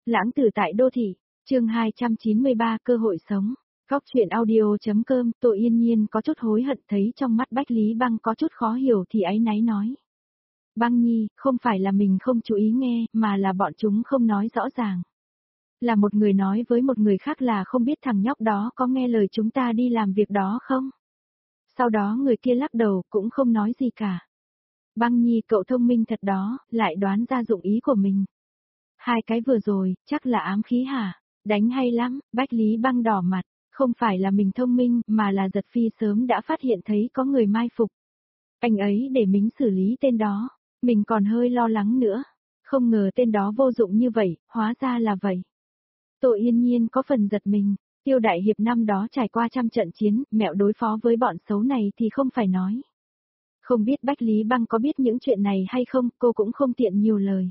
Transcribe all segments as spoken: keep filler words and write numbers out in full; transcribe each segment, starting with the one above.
Lãng tử tại đô thị, chương hai trăm chín mươi ba cơ hội sống. Góc chuyện audio.com, Tô Yên Nhiên có chút hối hận thấy trong mắt Bách Lý Băng có chút khó hiểu thì áy náy nói. Băng nhi, không phải là mình không chú ý nghe, mà là bọn chúng không nói rõ ràng. Là một người nói với một người khác là không biết thằng nhóc đó có nghe lời chúng ta đi làm việc đó không? Sau đó người kia lắc đầu cũng không nói gì cả. Băng nhi cậu thông minh thật đó, lại đoán ra dụng ý của mình. Hai cái vừa rồi, chắc là ám khí hả? Đánh hay lắm, Bách Lý Băng đỏ mặt, không phải là mình thông minh, mà là Giật Phi sớm đã phát hiện thấy có người mai phục. Anh ấy để mình xử lý tên đó, mình còn hơi lo lắng nữa. Không ngờ tên đó vô dụng như vậy, hóa ra là vậy. Tô Yên Nhiên có phần giật mình, Tiêu Đại Hiệp năm đó trải qua trăm trận chiến, mẹo đối phó với bọn xấu này thì không phải nói. Không biết Bách Lý Băng có biết những chuyện này hay không, cô cũng không tiện nhiều lời.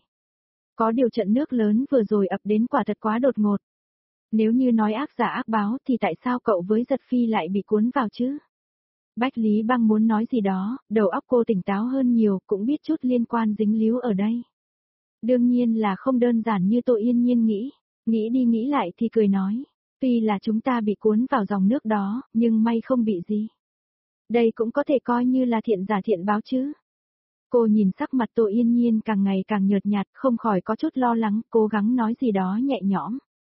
Có điều trận nước lớn vừa rồi ập đến quả thật quá đột ngột. Nếu như nói ác giả ác báo thì tại sao cậu với Giật Phi lại bị cuốn vào chứ? Bách Lý Băng muốn nói gì đó, đầu óc cô tỉnh táo hơn nhiều, cũng biết chút liên quan dính líu ở đây. Đương nhiên là không đơn giản như Tô Yên Nhiên nghĩ, nghĩ đi nghĩ lại thì cười nói, tuy là chúng ta bị cuốn vào dòng nước đó, nhưng may không bị gì. Đây cũng có thể coi như là thiện giả thiện báo chứ. Cô nhìn sắc mặt Tô Yên Nhiên càng ngày càng nhợt nhạt, không khỏi có chút lo lắng, cố gắng nói gì đó nhẹ nhõm.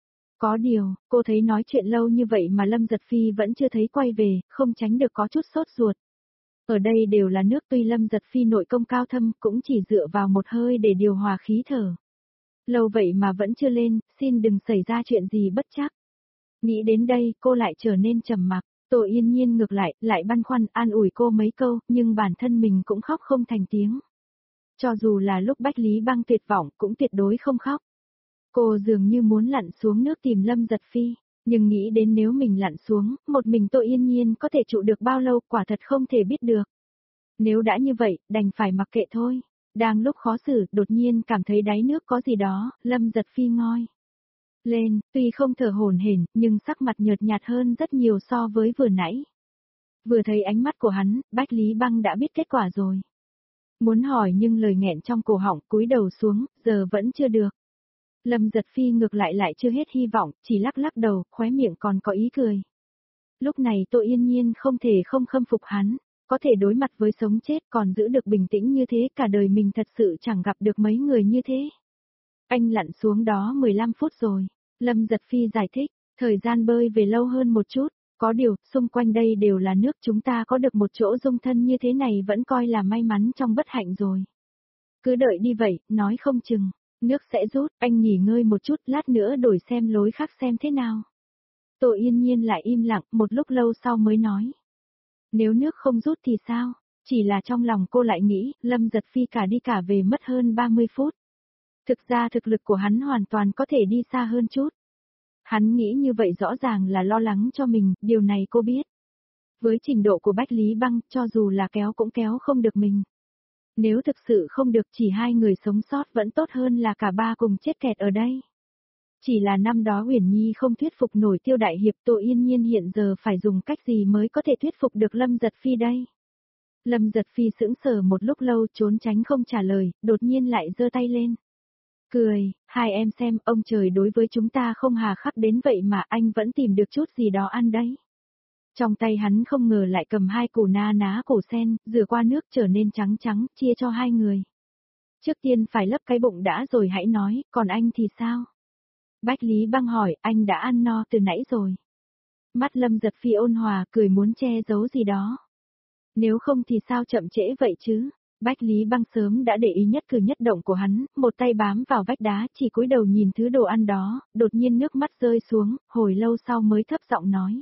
Có điều, cô thấy nói chuyện lâu như vậy mà Lâm Giật Phi vẫn chưa thấy quay về, không tránh được có chút sốt ruột. Ở đây đều là nước, tuy Lâm Giật Phi nội công cao thâm cũng chỉ dựa vào một hơi để điều hòa khí thở. Lâu vậy mà vẫn chưa lên, xin đừng xảy ra chuyện gì bất trắc. Nghĩ đến đây, cô lại trở nên trầm mặc. Tô Yên Nhiên ngược lại, lại băn khoăn an ủi cô mấy câu, nhưng bản thân mình cũng khóc không thành tiếng. Cho dù là lúc Bách Lý Băng tuyệt vọng, cũng tuyệt đối không khóc. Cô dường như muốn lặn xuống nước tìm Lâm Giật Phi, nhưng nghĩ đến nếu mình lặn xuống, một mình Tô Yên Nhiên có thể trụ được bao lâu, quả thật không thể biết được. Nếu đã như vậy, đành phải mặc kệ thôi. Đang lúc khó xử, đột nhiên cảm thấy đáy nước có gì đó, Lâm Giật Phi ngoi lên, tuy không thở hổn hển, nhưng sắc mặt nhợt nhạt hơn rất nhiều so với vừa nãy. Vừa thấy ánh mắt của hắn, Bách Lý Băng đã biết kết quả rồi. Muốn hỏi nhưng lời nghẹn trong cổ họng, cúi đầu xuống, giờ vẫn chưa được. Lâm Giật Phi ngược lại lại chưa hết hy vọng, chỉ lắc lắc đầu, khóe miệng còn có ý cười. Lúc này Tô Yên Nhiên không thể không khâm phục hắn, có thể đối mặt với sống chết còn giữ được bình tĩnh như thế, cả đời mình thật sự chẳng gặp được mấy người như thế. Anh lặn xuống đó mười lăm phút rồi, Lâm Giật Phi giải thích, thời gian bơi về lâu hơn một chút, có điều, xung quanh đây đều là nước, chúng ta có được một chỗ dung thân như thế này vẫn coi là may mắn trong bất hạnh rồi. Cứ đợi đi vậy, nói không chừng, nước sẽ rút, anh nghỉ ngơi một chút, lát nữa đổi xem lối khác xem thế nào. Tô Yên Nhiên lại im lặng, một lúc lâu sau mới nói. Nếu nước không rút thì sao? Chỉ là trong lòng cô lại nghĩ, Lâm Giật Phi cả đi cả về mất hơn ba mươi phút. Thực ra thực lực của hắn hoàn toàn có thể đi xa hơn chút. Hắn nghĩ như vậy rõ ràng là lo lắng cho mình, điều này cô biết. Với trình độ của Bách Lý Băng, cho dù là kéo cũng kéo không được mình. Nếu thực sự không được, chỉ hai người sống sót vẫn tốt hơn là cả ba cùng chết kẹt ở đây. Chỉ là năm đó Uyển Nhi không thuyết phục nổi Tiêu Đại Hiệp, Tô Yên Nhiên hiện giờ phải dùng cách gì mới có thể thuyết phục được Lâm Giật Phi đây? Lâm Giật Phi sững sờ một lúc lâu trốn tránh không trả lời, đột nhiên lại giơ tay lên. Cười, hai em xem, ông trời đối với chúng ta không hà khắc đến vậy mà anh vẫn tìm được chút gì đó ăn đấy. Trong tay hắn không ngờ lại cầm hai củ na ná cổ sen, rửa qua nước trở nên trắng trắng, chia cho hai người. Trước tiên phải lấp cái bụng đã rồi hãy nói, còn anh thì sao? Bách Lý Băng hỏi, anh đã ăn no từ nãy rồi. Mắt Lâm Giật Phi ôn hòa, cười muốn che giấu gì đó. Nếu không thì sao chậm trễ vậy chứ? Bách Lý Băng sớm đã để ý nhất cử nhất động của hắn, một tay bám vào vách đá, chỉ cúi đầu nhìn thứ đồ ăn đó, đột nhiên nước mắt rơi xuống, hồi lâu sau mới thấp giọng nói.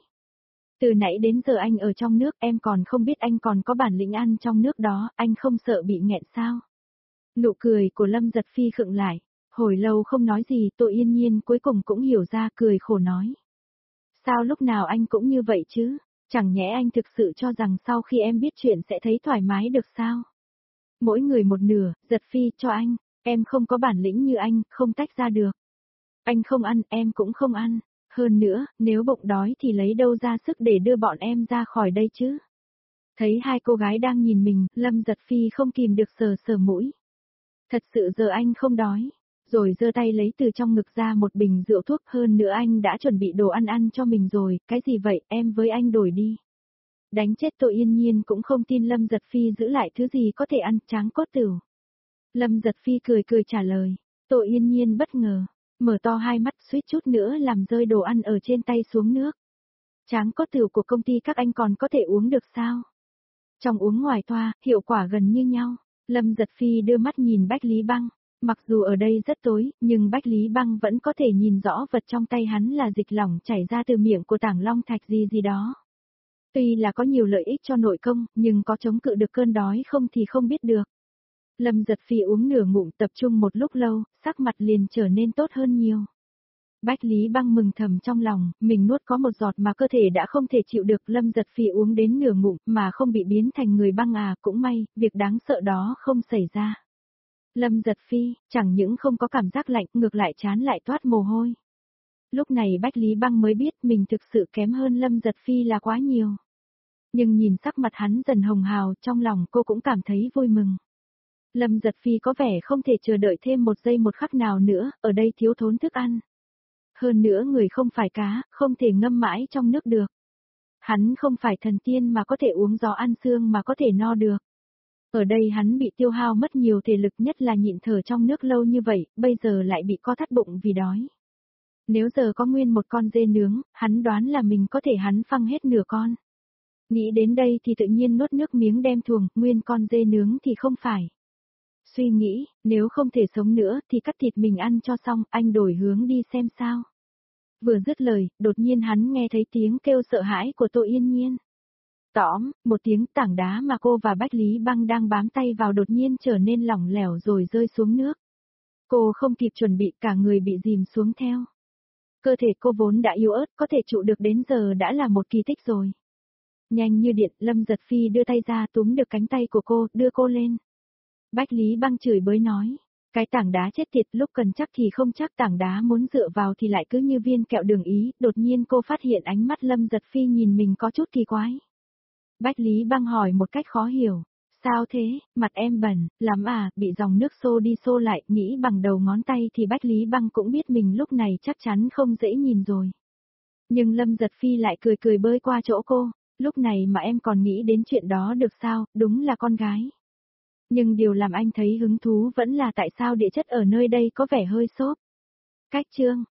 Từ nãy đến giờ anh ở trong nước, em còn không biết anh còn có bản lĩnh ăn trong nước đó, anh không sợ bị nghẹn sao? Nụ cười của Lâm Giật Phi khựng lại, hồi lâu không nói gì, Tô Yên Nhiên cuối cùng cũng hiểu ra, cười khổ nói. Sao lúc nào anh cũng như vậy chứ? Chẳng nhẽ anh thực sự cho rằng sau khi em biết chuyện sẽ thấy thoải mái được sao? Mỗi người một nửa, Giật Phi cho anh, em không có bản lĩnh như anh, không tách ra được. Anh không ăn, em cũng không ăn. Hơn nữa, nếu bụng đói thì lấy đâu ra sức để đưa bọn em ra khỏi đây chứ? Thấy hai cô gái đang nhìn mình, Lâm Giật Phi không kìm được sờ sờ mũi. Thật sự giờ anh không đói. rồi giơ tay lấy từ trong ngực ra một bình rượu thuốc, hơn nữa anh đã chuẩn bị đồ ăn ăn cho mình rồi, cái gì vậy, em với anh đổi đi. Đánh chết Tô Yên Nhiên cũng không tin Lâm Giật Phi giữ lại thứ gì có thể ăn, tráng cốt tửu. Lâm Giật Phi cười cười trả lời, Tô Yên Nhiên bất ngờ, mở to hai mắt suýt chút nữa làm rơi đồ ăn ở trên tay xuống nước. Tráng cốt tửu của công ty các anh còn có thể uống được sao? Trong uống ngoài toa, hiệu quả gần như nhau. Lâm Giật Phi đưa mắt nhìn Bách Lý Băng. Mặc dù ở đây rất tối, nhưng Bách Lý Băng vẫn có thể nhìn rõ vật trong tay hắn là dịch lỏng chảy ra từ miệng của Tảng Long Thạch gì gì đó. Tuy là có nhiều lợi ích cho nội công, nhưng có chống cự được cơn đói không thì không biết được. Lâm Giật Phi uống nửa ngụm tập trung một lúc lâu, sắc mặt liền trở nên tốt hơn nhiều. Bách Lý Băng mừng thầm trong lòng, mình nuốt có một giọt mà cơ thể đã không thể chịu được. Lâm Giật Phi uống đến nửa ngụm mà không bị biến thành người băng à, cũng may, việc đáng sợ đó không xảy ra. Lâm Giật Phi, chẳng những không có cảm giác lạnh, ngược lại chán lại toát mồ hôi. Lúc này Bách Lý Băng mới biết mình thực sự kém hơn Lâm Giật Phi là quá nhiều. Nhưng nhìn sắc mặt hắn dần hồng hào, trong lòng cô cũng cảm thấy vui mừng. Lâm Giật Phi có vẻ không thể chờ đợi thêm một giây một khắc nào nữa, ở đây thiếu thốn thức ăn. Hơn nữa người không phải cá, không thể ngâm mãi trong nước được. Hắn không phải thần tiên mà có thể uống gió ăn xương mà có thể no được. Ở đây hắn bị tiêu hao mất nhiều thể lực, nhất là nhịn thở trong nước lâu như vậy, bây giờ lại bị co thắt bụng vì đói. Nếu giờ có nguyên một con dê nướng, hắn đoán là mình có thể hắn phăng hết nửa con. Nghĩ đến đây thì tự nhiên nuốt nước miếng đem thuồng, nguyên con dê nướng thì không phải. Suy nghĩ, nếu không thể sống nữa thì cắt thịt mình ăn cho xong, anh đổi hướng đi xem sao. Vừa dứt lời, đột nhiên hắn nghe thấy tiếng kêu sợ hãi của Tô Yên Nhiên. Tóm, một tiếng tảng đá mà cô và Bách Lý Băng đang bám tay vào đột nhiên trở nên lỏng lẻo rồi rơi xuống nước. Cô không kịp chuẩn bị, cả người bị dìm xuống theo. Cơ thể cô vốn đã yếu ớt, có thể trụ được đến giờ đã là một kỳ tích rồi. Nhanh như điện, Lâm Giật Phi đưa tay ra túm được cánh tay của cô, đưa cô lên. Bách Lý Băng chửi bới nói, cái tảng đá chết tiệt, lúc cần chắc thì không chắc, tảng đá muốn dựa vào thì lại cứ như viên kẹo đường ý. Đột nhiên cô phát hiện ánh mắt Lâm Giật Phi nhìn mình có chút kỳ quái. Bách Lý Băng hỏi một cách khó hiểu, sao thế, mặt em bẩn, lắm à, bị dòng nước xô đi xô lại, nghĩ bằng đầu ngón tay thì Bách Lý Băng cũng biết mình lúc này chắc chắn không dễ nhìn rồi. Nhưng Lâm Giật Phi lại cười cười bơi qua chỗ cô, lúc này mà em còn nghĩ đến chuyện đó được sao, đúng là con gái. Nhưng điều làm anh thấy hứng thú vẫn là tại sao địa chất ở nơi đây có vẻ hơi xốp. Cách chương